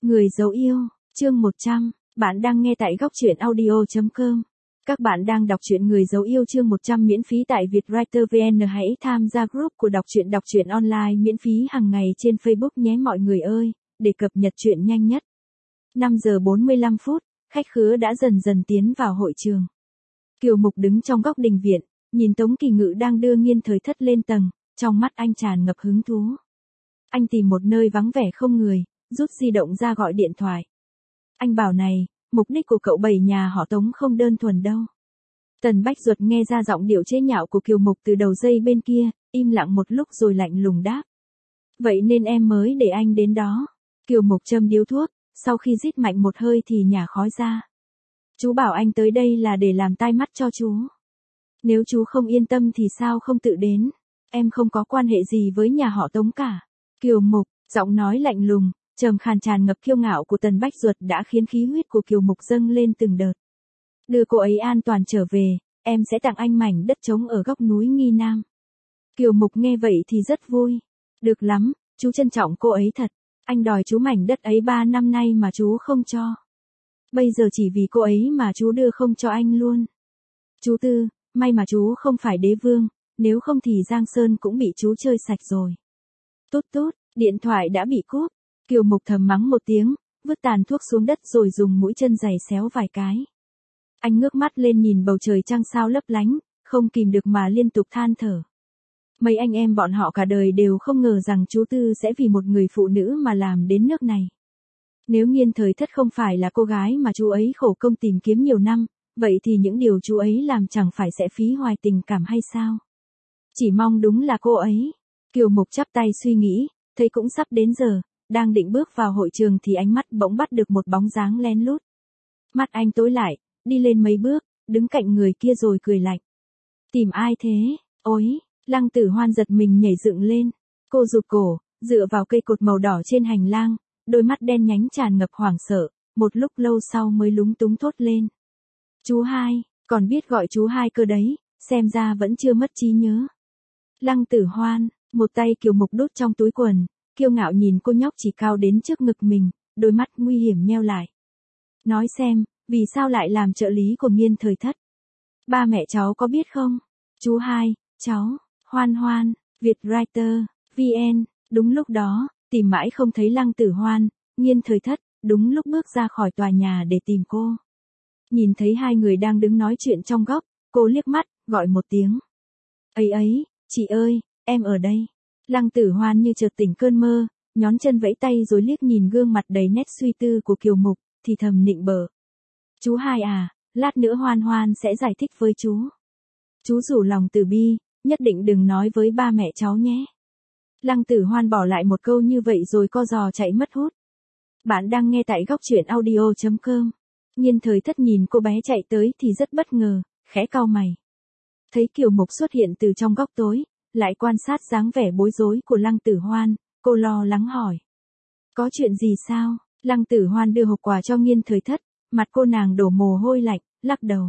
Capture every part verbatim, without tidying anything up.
Người dấu yêu, chương một trăm, bạn đang nghe tại góc truyện audio chấm com. Các bạn đang đọc truyện Người dấu yêu chương một trăm miễn phí tại Vietwriter vê en. Hãy tham gia group của đọc truyện đọc truyện online miễn phí hàng ngày trên Facebook nhé mọi người ơi, để cập nhật truyện nhanh nhất. năm giờ bốn mươi lăm phút, khách khứa đã dần dần tiến vào hội trường. Kiều Mục đứng trong góc đình viện, nhìn Tống Kỳ Ngự đang đưa Nghiên Thời Thất lên tầng, trong mắt anh tràn ngập hứng thú. Anh tìm một nơi vắng vẻ không người, rút di động ra gọi điện thoại. Anh bảo này, mục đích của cậu bảy nhà họ Tống không đơn thuần đâu. Tần Bách Duật nghe ra giọng điệu chế nhạo của Kiều Mục từ đầu dây bên kia, im lặng một lúc rồi lạnh lùng đáp. Vậy nên em mới để anh đến đó. Kiều Mục châm điếu thuốc, sau khi rít mạnh một hơi thì nhả khói ra. Chú bảo anh tới đây là để làm tai mắt cho chú. Nếu chú không yên tâm thì sao không tự đến, em không có quan hệ gì với nhà họ Tống cả. Kiều Mục, giọng nói lạnh lùng, trầm khàn tràn ngập kiêu ngạo của Tần Bách Duật đã khiến khí huyết của Kiều Mục dâng lên từng đợt. Đưa cô ấy an toàn trở về, em sẽ tặng anh mảnh đất trống ở góc núi Nghi Nam. Kiều Mục nghe vậy thì rất vui. Được lắm, chú trân trọng cô ấy thật. Anh đòi chú mảnh đất ấy ba năm nay mà chú không cho. Bây giờ chỉ vì cô ấy mà chú đưa không cho anh luôn. Chú Tư, may mà chú không phải đế vương, nếu không thì Giang Sơn cũng bị chú chơi sạch rồi. Tút tút, điện thoại đã bị cúp. Kiều Mục thầm mắng một tiếng, vứt tàn thuốc xuống đất rồi dùng mũi chân giày xéo vài cái. Anh ngước mắt lên nhìn bầu trời trăng sao lấp lánh, không kìm được mà liên tục than thở. Mấy anh em bọn họ cả đời đều không ngờ rằng chú Tư sẽ vì một người phụ nữ mà làm đến nước này. Nếu Nghiên Thời Thất không phải là cô gái mà chú ấy khổ công tìm kiếm nhiều năm, vậy thì những điều chú ấy làm chẳng phải sẽ phí hoài tình cảm hay sao? Chỉ mong đúng là cô ấy. Kiều Mục chắp tay suy nghĩ, thấy cũng sắp đến giờ, đang định bước vào hội trường thì ánh mắt bỗng bắt được một bóng dáng lén lút. Mắt anh tối lại, đi lên mấy bước, đứng cạnh người kia rồi cười lạnh. Tìm ai thế? Ôi, Lăng Tử Hoan giật mình nhảy dựng lên. Cô rụt cổ, dựa vào cây cột màu đỏ trên hành lang, đôi mắt đen nhánh tràn ngập hoảng sợ, một lúc lâu sau mới lúng túng thốt lên. Chú hai, còn biết gọi chú hai cơ đấy, xem ra vẫn chưa mất trí nhớ. Lăng Tử Hoan, một tay Kiều Mục đút trong túi quần, kiêu ngạo nhìn cô nhóc chỉ cao đến trước ngực mình, đôi mắt nguy hiểm nheo lại. Nói xem, vì sao lại làm trợ lý của Nghiên Thời Thất? Ba mẹ cháu có biết không? Chú hai, cháu, Hoan Hoan, Vietwriter, vê en. Đúng lúc đó, tìm mãi không thấy Lăng Tử Hoan, Nghiên Thời Thất, đúng lúc bước ra khỏi tòa nhà để tìm cô. Nhìn thấy hai người đang đứng nói chuyện trong góc, cô liếc mắt, gọi một tiếng. Ấy ấy, chị ơi, em ở đây. Lăng Tử Hoan như chợt tỉnh cơn mơ, nhón chân vẫy tay rồi liếc nhìn gương mặt đầy nét suy tư của Kiều Mục, thì thầm nịnh bợ. Chú hai à, lát nữa Hoan Hoan sẽ giải thích với chú. Chú rủ lòng từ bi, nhất định đừng nói với ba mẹ cháu nhé. Lăng Tử Hoan bỏ lại một câu như vậy rồi co giò chạy mất hút. Bạn đang nghe tại góc truyện audio chấm com. Nghiên Thời Thất nhìn cô bé chạy tới thì rất bất ngờ, khẽ cau mày. Thấy Kiều Mục xuất hiện từ trong góc tối, lại quan sát dáng vẻ bối rối của Lăng Tử Hoan, cô lo lắng hỏi. Có chuyện gì sao? Lăng Tử Hoan đưa hộp quà cho Nghiên Thời Thất, mặt cô nàng đổ mồ hôi lạnh, lắc đầu.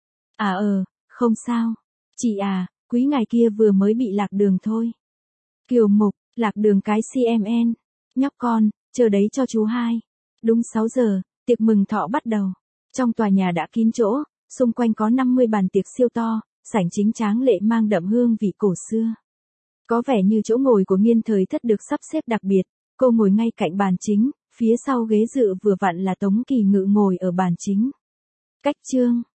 À ờ, không sao. Chị à, quý ngài kia vừa mới bị lạc đường thôi. Kiều Mục, lạc đường cái xê em en. Nhóc con, chờ đấy cho chú hai. Đúng sáu giờ, tiệc mừng thọ bắt đầu. Trong tòa nhà đã kín chỗ, xung quanh có năm mươi bàn tiệc siêu to, sảnh chính tráng lệ mang đậm hương vị cổ xưa. Có vẻ như chỗ ngồi của Nghiên Thời Thất được sắp xếp đặc biệt, cô ngồi ngay cạnh bàn chính, phía sau ghế dự vừa vặn là Tống Kỳ Ngự ngồi ở bàn chính. Cách chương